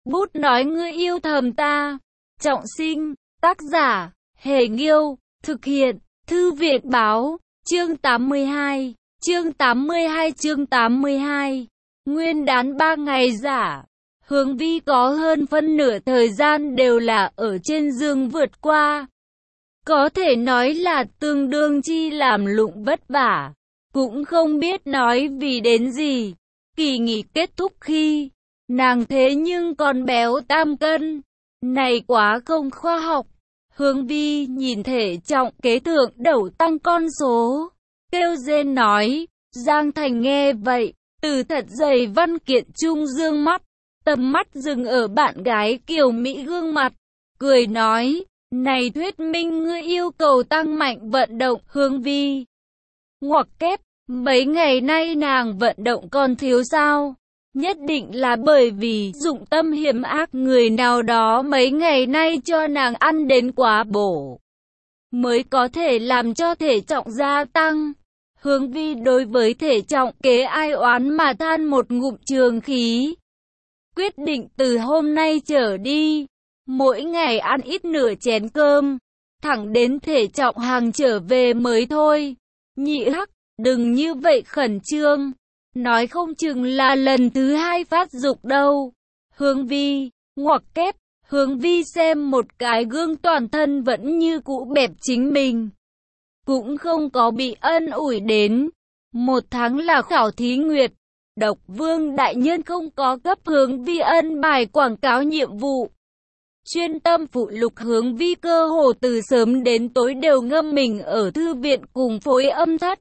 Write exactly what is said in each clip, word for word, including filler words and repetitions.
Bút nói ngươi yêu thầm ta. Trọng sinh, tác giả, Hề Nghiêu, thực hiện, Thư viện Báo, chương tám mươi hai, chương tám mươi hai chương tám mươi hai. Nguyên đán ba ngày giả, Hướng Vi có hơn phân nửa thời gian đều là ở trên giường vượt qua. Có thể nói là tương đương chi làm lụng vất vả, cũng không biết nói vì đến gì. Kỳ nghỉ kết thúc khi, nàng thế nhưng còn béo tam cân, này quá không khoa học. Hướng Vi nhìn thể trọng kế thượng đầu tăng con số, kêu rên nói. Giang Thành nghe vậy, từ thật dày văn kiện trung dương mắt, tầm mắt dừng ở bạn gái kiều mỹ gương mặt, cười nói, này thuyết minh ngươi yêu cầu tăng mạnh vận động. Hướng Vi ngoặc kép, mấy ngày nay nàng vận động còn thiếu sao? Nhất định là bởi vì dụng tâm hiểm ác người nào đó mấy ngày nay cho nàng ăn đến quá bổ, mới có thể làm cho thể trọng gia tăng. Hướng Vi đối với thể trọng kế ai oán mà than một ngụm trường khí. Quyết định từ hôm nay trở đi, mỗi ngày ăn ít nửa chén cơm, thẳng đến thể trọng hàng trở về mới thôi. Nhị Hắc, đừng như vậy khẩn trương, nói không chừng là lần thứ hai phát dục đâu. Hướng Vi ngoặc kép, Hướng Vi xem một cái gương toàn thân vẫn như cũ bẹp chính mình, cũng không có bị ân ủi đến. Một tháng là khảo thí nguyệt, Độc Vương đại nhân không có cấp Hướng Vi ân bài quảng cáo nhiệm vụ. Chuyên tâm phụ lục Hướng Vi cơ hồ từ sớm đến tối đều ngâm mình ở thư viện cùng phối âm thất.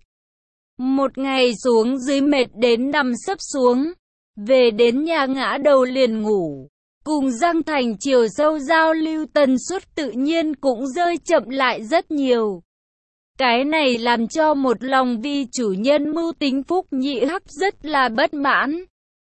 Một ngày xuống dưới mệt đến nằm sấp xuống, về đến nhà ngã đầu liền ngủ. Cùng Giang Thành chiều sâu giao lưu tần suất tự nhiên cũng rơi chậm lại rất nhiều. Cái này làm cho một lòng vì chủ nhân mưu tính phúc Nhị Hắc rất là bất mãn.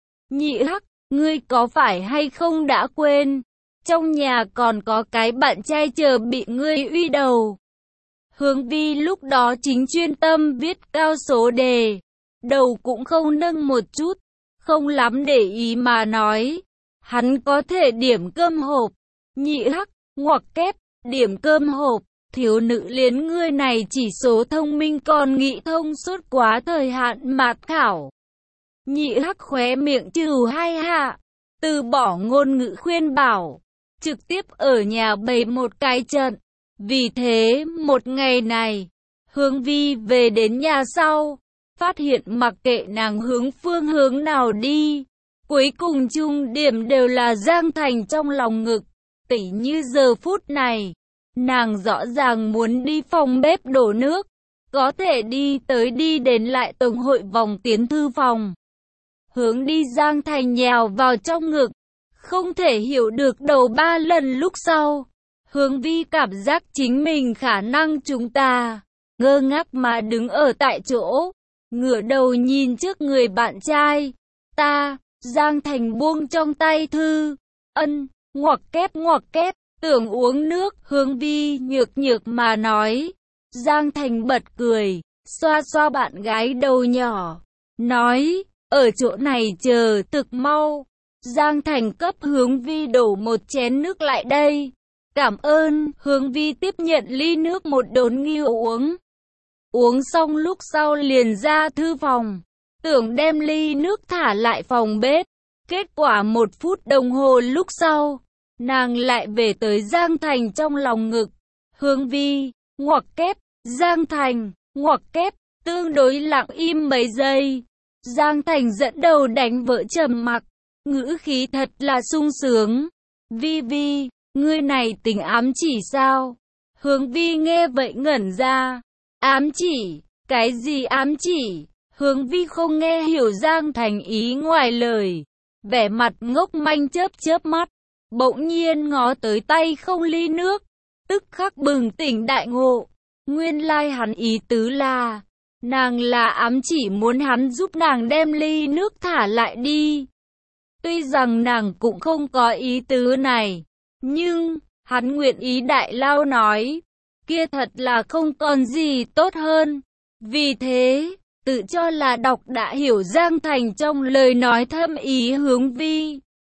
Nhị Hắc, ngươi có phải hay không đã quên, trong nhà còn có cái bạn trai chờ bị ngươi uy đầu. Hướng Vi lúc đó chính chuyên tâm viết cao số đề, đầu cũng không nâng một chút, không lắm để ý mà nói, hắn có thể điểm cơm hộp. Nhị Hắc ngoặc kép, điểm cơm hộp, thiếu nữ liền ngươi này chỉ số thông minh còn nghĩ thông suốt quá thời hạn mạt khảo. Nhị Hắc khóe miệng trừ hai hạ, từ bỏ ngôn ngữ khuyên bảo, trực tiếp ở nhà bày một cái trận. Vì thế, một ngày này, Hướng Vi về đến nhà sau, phát hiện mặc kệ nàng hướng phương hướng nào đi, cuối cùng chung điểm đều là Giang Thành trong lòng ngực. Tỉ như giờ phút này, nàng rõ ràng muốn đi phòng bếp đổ nước, có thể đi tới đi đến lại tổng hội vòng tiến thư phòng. Hướng đi Giang Thành nhào vào trong ngực, không thể hiểu được đầu ba lần lúc sau. Hướng Vi cảm giác chính mình khả năng chúng ta, ngơ ngác mà đứng ở tại chỗ, ngửa đầu nhìn trước người bạn trai. Ta, Giang Thành buông trong tay thư, ân, ngoặc kép ngoặc kép, tưởng uống nước. Hướng Vi nhược nhược mà nói. Giang Thành bật cười, xoa xoa bạn gái đầu nhỏ, nói, ở chỗ này chờ thực mau. Giang Thành cấp Hướng Vi đổ một chén nước lại đây. Cảm ơn. Hướng Vi tiếp nhận ly nước một đốn nghiêu uống. Uống xong lúc sau liền ra thư phòng, tưởng đem ly nước thả lại phòng bếp. Kết quả một phút đồng hồ lúc sau, nàng lại về tới Giang Thành trong lòng ngực. Hướng Vi ngoặc kép, Giang Thành ngoặc kép, tương đối lặng im mấy giây. Giang Thành dẫn đầu đánh vỡ trầm mặc, ngữ khí thật là sung sướng. Vi Vi, ngươi này tình ám chỉ sao? Hướng Vi nghe vậy ngẩn ra. Ám chỉ? Cái gì ám chỉ? Hướng Vi không nghe hiểu Giang Thành ý ngoài lời, vẻ mặt ngốc manh chớp chớp mắt, bỗng nhiên ngó tới tay không ly nước, tức khắc bừng tỉnh đại ngộ. Nguyên lai like hắn ý tứ là, nàng là ám chỉ muốn hắn giúp nàng đem ly nước thả lại đi. Tuy rằng nàng cũng không có ý tứ này, nhưng, hắn nguyện ý đại lao nói, kia thật là không còn gì tốt hơn. Vì thế, tự cho là đọc đã hiểu Giang Thành trong lời nói thâm ý Hướng Vi.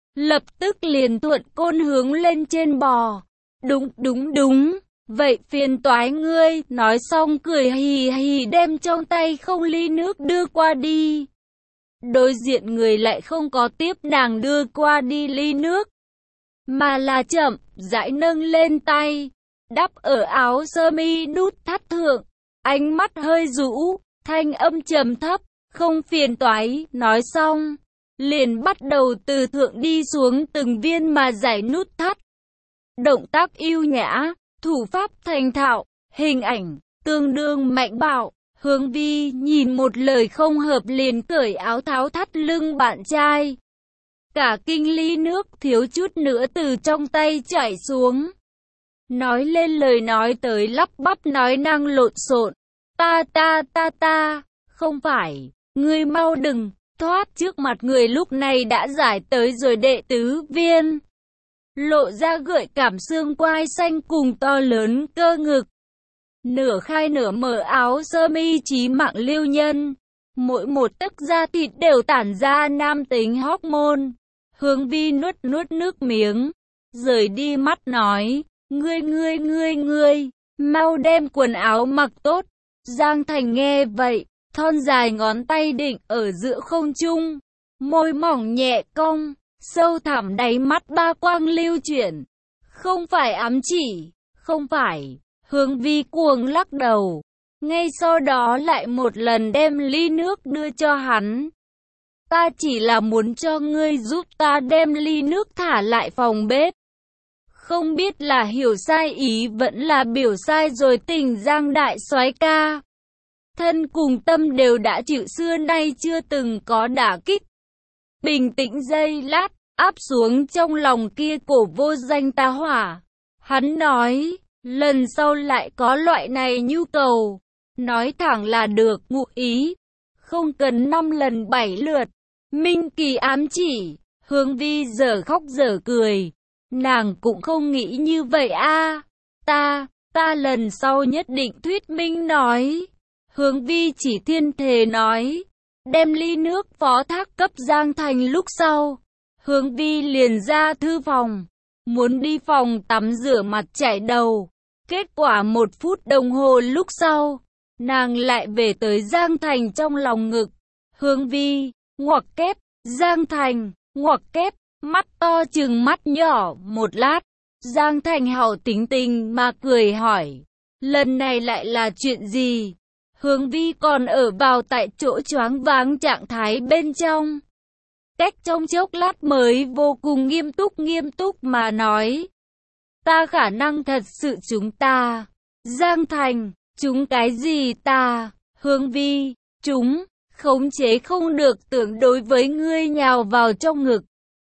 lập tức liền thuận côn hướng lên trên bò. Đúng, đúng, đúng, vậy phiền toái ngươi, nói xong cười hì hì đem trong tay không ly nước đưa qua đi. Đối diện người lại không có tiếp nàng đưa qua đi ly nước, mà là chậm, rãi nâng lên tay, đắp ở áo sơ mi nút thắt thượng, ánh mắt hơi rũ, thanh âm trầm thấp, không phiền toái, nói xong, liền bắt đầu từ thượng đi xuống từng viên mà giải nút thắt. Động tác yêu nhã, thủ pháp thành thạo, hình ảnh, tương đương mạnh bạo. Hướng Vi nhìn một lời không hợp liền cởi áo tháo thắt lưng bạn trai. Cả kinh ly nước thiếu chút nữa từ trong tay chảy xuống. Nói lên lời nói tới lắp bắp nói năng lộn xộn. Ta ta ta ta, không phải, ngươi mau đừng, thoát trước mặt người lúc này đã giải tới rồi đệ tứ viên. Lộ ra gợi cảm xương quai xanh cùng to lớn cơ ngực. Nửa khai nửa mở áo sơ mi chí mạng lưu nhân. Mỗi một tấc da thịt đều tản ra nam tính hormone. Hướng Vi nuốt nuốt nước miếng. Rời đi mắt nói. Ngươi ngươi ngươi ngươi. Mau đem quần áo mặc tốt. Giang Thành nghe vậy. Thon dài ngón tay định ở giữa không trung. Môi mỏng nhẹ cong. Sâu thẳm đáy mắt ba quang lưu chuyển. Không phải ám chỉ. Không phải. Hướng Vi cuồng lắc đầu. Ngay sau đó lại một lần đem ly nước đưa cho hắn. Ta chỉ là muốn cho ngươi giúp ta đem ly nước thả lại phòng bếp. Không biết là hiểu sai ý vẫn là biểu sai rồi tình Giang đại soái ca. Thân cùng tâm đều đã chịu xưa nay chưa từng có đả kích. Bình tĩnh giây lát, áp xuống trong lòng kia cổ vô danh tá hỏa. Hắn nói, lần sau lại có loại này nhu cầu, nói thẳng là được, ngụ ý. Không cần năm lần bảy lượt. Minh Kỳ ám chỉ, Hướng Vi giờ khóc giờ cười. Nàng cũng không nghĩ như vậy a. Ta, ta lần sau nhất định thuyết minh nói. Hướng Vi chỉ thiên thề nói. Đem ly nước phó thác cấp Giang Thành lúc sau. Hướng Vi liền ra thư phòng. Muốn đi phòng tắm rửa mặt chải đầu. Kết quả một phút đồng hồ lúc sau. Nàng lại về tới Giang Thành trong lòng ngực. Hướng Vi, ngoặc kép, Giang Thành, ngoặc kép, mắt to trừng mắt nhỏ, một lát. Giang Thành hảo tính tình mà cười hỏi. Lần này lại là chuyện gì? Hướng Vi còn ở vào tại chỗ choáng váng trạng thái bên trong. Cách trong chốc lát mới vô cùng nghiêm túc nghiêm túc mà nói. Ta khả năng thật sự chúng ta. Giang Thành, chúng cái gì ta? Hướng Vi, chúng, khống chế không được tưởng đối với ngươi nhào vào trong ngực.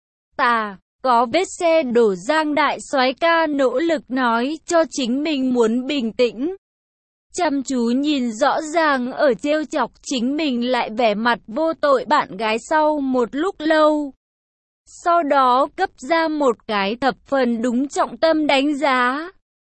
Ta, có vết xe đổ Giang đại soái ca nỗ lực nói cho chính mình muốn bình tĩnh. Chăm chú nhìn rõ ràng ở trêu chọc chính mình lại vẻ mặt vô tội bạn gái sau một lúc lâu. Sau đó cấp ra một cái thập phần đúng trọng tâm đánh giá.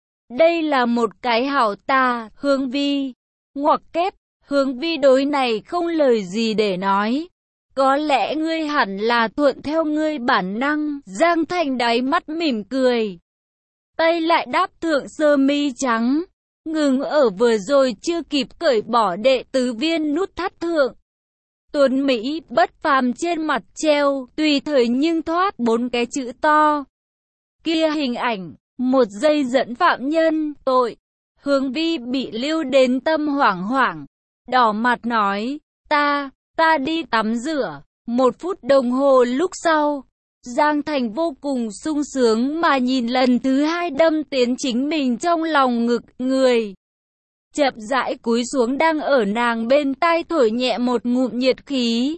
Đây là một cái hảo ta, Hướng Vi. Ngoặc kép, Hướng Vi đối này không lời gì để nói. Có lẽ ngươi hẳn là thuận theo ngươi bản năng. Giang Thành đáy mắt mỉm cười. Tay lại đáp thượng sơ mi trắng. Ngừng ở vừa rồi chưa kịp cởi bỏ đệ tứ viên nút thắt thượng. Tuấn Mỹ bất phàm trên mặt treo, tùy thời nhưng thoát bốn cái chữ to. Kia hình ảnh, một giây dẫn phạm nhân, tội. Hướng Vi bị lưu đến tâm hoảng hoảng. Đỏ mặt nói, ta, ta đi tắm rửa. Một phút đồng hồ lúc sau, Giang Thành vô cùng sung sướng mà nhìn lần thứ hai đâm tiến chính mình trong lòng ngực người. Chậm rãi cúi xuống đang ở nàng bên tai thổi nhẹ một ngụm nhiệt khí.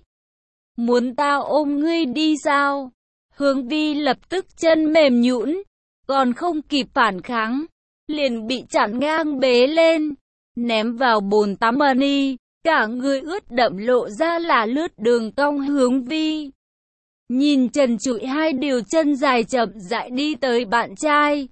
Muốn tao ôm ngươi đi sao? Hướng Vi lập tức chân mềm nhũn, còn không kịp phản kháng, liền bị chặn ngang bế lên, ném vào bồn tắm mani, cả người ướt đẫm lộ ra là lướt đường cong. Hướng Vi nhìn trần trụi hai điều chân dài chậm rãi đi tới bạn trai,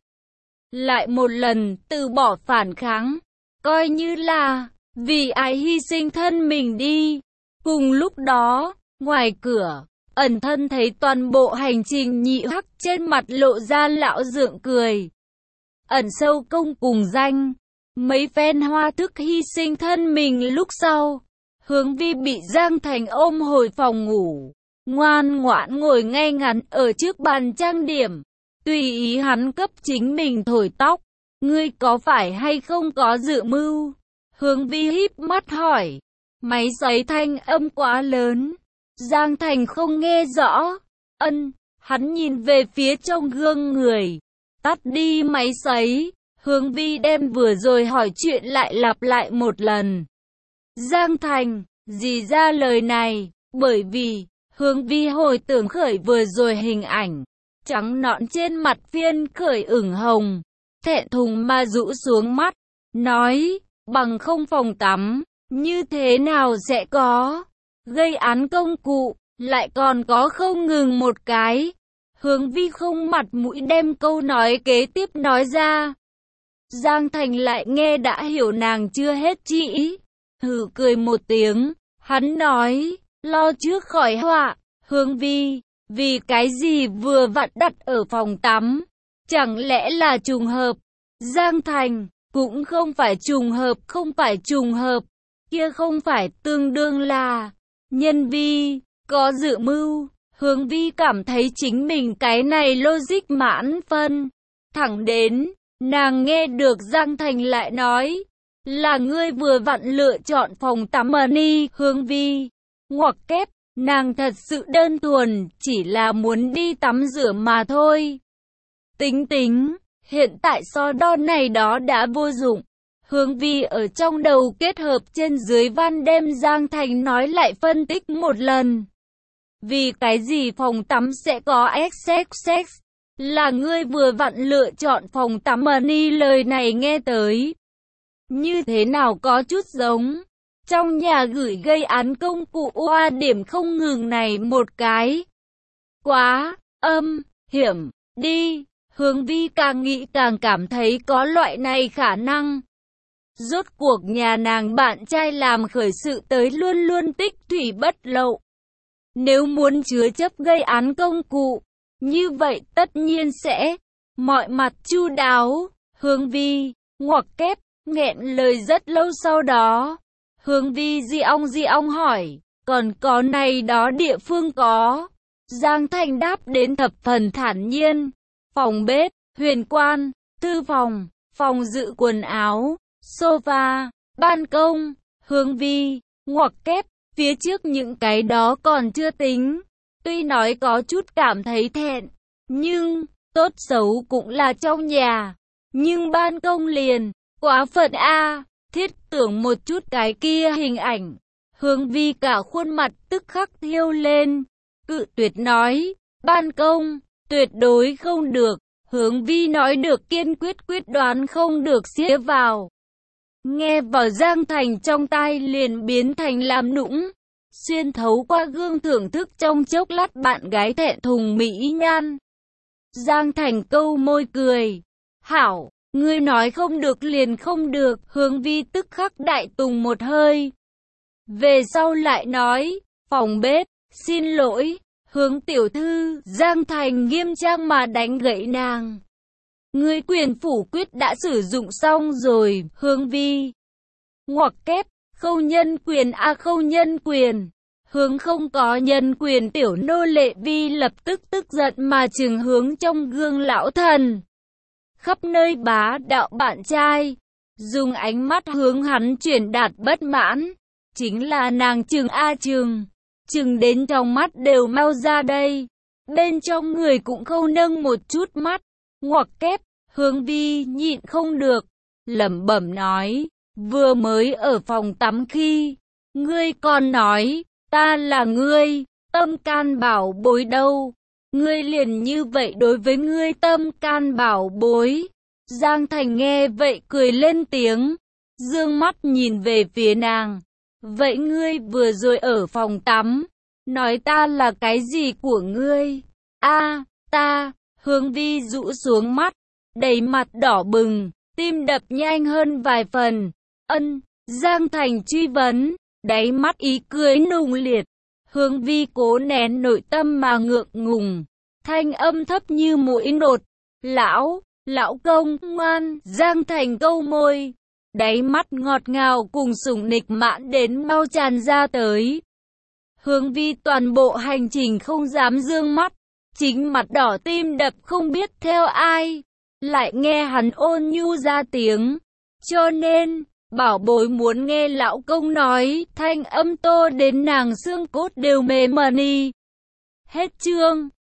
lại một lần từ bỏ phản kháng, coi như là vì ai hy sinh thân mình đi. Cùng lúc đó, ngoài cửa, Ẩn thân thấy toàn bộ hành trình, Nhị Hắc trên mặt lộ ra lão dượng cười. Ẩn sâu công cùng danh, mấy phen hoa thức hy sinh thân mình lúc sau. Hướng Vi bị Giang Thành ôm hồi phòng ngủ, ngoan ngoãn ngồi ngay ngắn ở trước bàn trang điểm, tùy ý hắn cấp chính mình thổi tóc. Ngươi có phải hay không có dự mưu? Hướng Vi híp mắt hỏi. Máy sấy thanh âm quá lớn, Giang Thành không nghe rõ. Ân, hắn nhìn về phía trong gương người, tắt đi máy sấy. Hướng Vi đem vừa rồi hỏi chuyện lại lặp lại một lần. Giang Thành, gì ra lời này? Bởi vì, Hướng Vi hồi tưởng khởi vừa rồi hình ảnh, trắng nõn trên mặt phiên khởi ửng hồng, thẹn thùng mà rũ xuống mắt, nói, bằng không phòng tắm, như thế nào sẽ có gây án công cụ, lại còn có không ngừng một cái. Hướng Vi không mặt mũi đem câu nói kế tiếp nói ra. Giang Thành lại nghe đã hiểu nàng chưa hết chi ý, hừ cười một tiếng, hắn nói, lo trước khỏi họa. Hướng Vi, vì cái gì vừa vặn đặt ở phòng tắm, chẳng lẽ là trùng hợp? Giang Thành, cũng không phải trùng hợp, không phải trùng hợp, kia không phải tương đương là nhân vi, có dự mưu. Hướng Vi cảm thấy chính mình cái này logic mãn phân, thẳng đến, nàng nghe được Giang Thành lại nói, là ngươi vừa vặn lựa chọn phòng tắm money. Hướng Vi, ngoặc kép, nàng thật sự đơn thuần, chỉ là muốn đi tắm rửa mà thôi. Tính tính, hiện tại so đo này đó đã vô dụng. Hướng Vi ở trong đầu kết hợp trên dưới văn đem Giang Thành nói lại phân tích một lần. Vì cái gì phòng tắm sẽ có sex? Là ngươi vừa vặn lựa chọn phòng tắm money, lời này nghe tới như thế nào có chút giống trong nhà gửi gây án công cụ oa điểm không ngừng này một cái. Quá âm hiểm đi. Hướng Vi càng nghĩ càng cảm thấy có loại này khả năng. Rốt cuộc nhà nàng bạn trai làm khởi sự tới luôn luôn tích thủy bất lậu. Nếu muốn chứa chấp gây án công cụ, như vậy tất nhiên sẽ mọi mặt chu đáo. Hướng Vi, ngoặc kép, nghẹn lời rất lâu sau đó. Hướng Vi di ong di ong hỏi, còn có này đó địa phương có? Giang Thành đáp đến thập phần thản nhiên. Phòng bếp, huyền quan, thư phòng, phòng dự quần áo, sofa, ban công. Hướng Vi, ngoặc kép, phía trước những cái đó còn chưa tính. Tuy nói có chút cảm thấy thẹn, nhưng, tốt xấu cũng là trong nhà. Nhưng ban công liền, quá phận a. Thiết tưởng một chút cái kia hình ảnh. Hướng Vi cả khuôn mặt tức khắc thiêu lên. Cự tuyệt nói, ban công, tuyệt đối không được. Hướng Vi nói được kiên quyết quyết đoán không được xía vào. Nghe vào Giang Thành trong tai liền biến thành làm nũng. Xuyên thấu qua gương thưởng thức trong chốc lát bạn gái thẹn thùng mỹ nhan. Giang Thành câu môi cười. Hảo, ngươi nói không được liền không được. Hướng Vi tức khắc đại tùng một hơi. Về sau lại nói, phòng bếp, xin lỗi. Hướng tiểu thư, Giang Thành nghiêm trang mà đánh gãy nàng. Ngươi quyền phủ quyết đã sử dụng xong rồi. Hướng Vi, ngoặc kép, khâu nhân quyền a à, khâu nhân quyền. Hướng không có nhân quyền tiểu nô lệ Vi lập tức tức giận mà trừng hướng trong gương lão thần. Khắp nơi bá đạo bạn trai, dùng ánh mắt hướng hắn truyền đạt bất mãn. Chính là nàng trừng a trừng. Chừng đến trong mắt đều mau ra đây. Bên trong người cũng khâu nâng một chút mắt. Ngoặc kép, Hướng Vi nhịn không được, lẩm bẩm nói, vừa mới ở phòng tắm khi, ngươi còn nói, ta là ngươi, tâm can bảo bối đâu. Ngươi liền như vậy đối với ngươi tâm can bảo bối. Giang Thành nghe vậy cười lên tiếng, dương mắt nhìn về phía nàng. Vậy ngươi vừa rồi ở phòng tắm, nói ta là cái gì của ngươi? A, ta. Hướng Vi rũ xuống mắt, đầy mặt đỏ bừng, tim đập nhanh hơn vài phần. Ân, Giang Thành truy vấn, đáy mắt ý cười nùng liệt. Hướng Vi cố nén nội tâm mà ngượng ngùng, thanh âm thấp như mũi đột. Lão, lão công, ngoan, Giang Thành câu môi. Đáy mắt ngọt ngào cùng sủng nịch mãn đến mau tràn ra tới. Hướng Vi toàn bộ hành trình không dám dương mắt, chính mặt đỏ tim đập không biết theo ai, lại nghe hắn ôn nhu ra tiếng. Cho nên, bảo bối muốn nghe lão công nói, thanh âm tô đến nàng xương cốt đều mềm mờ đi. Hết chương.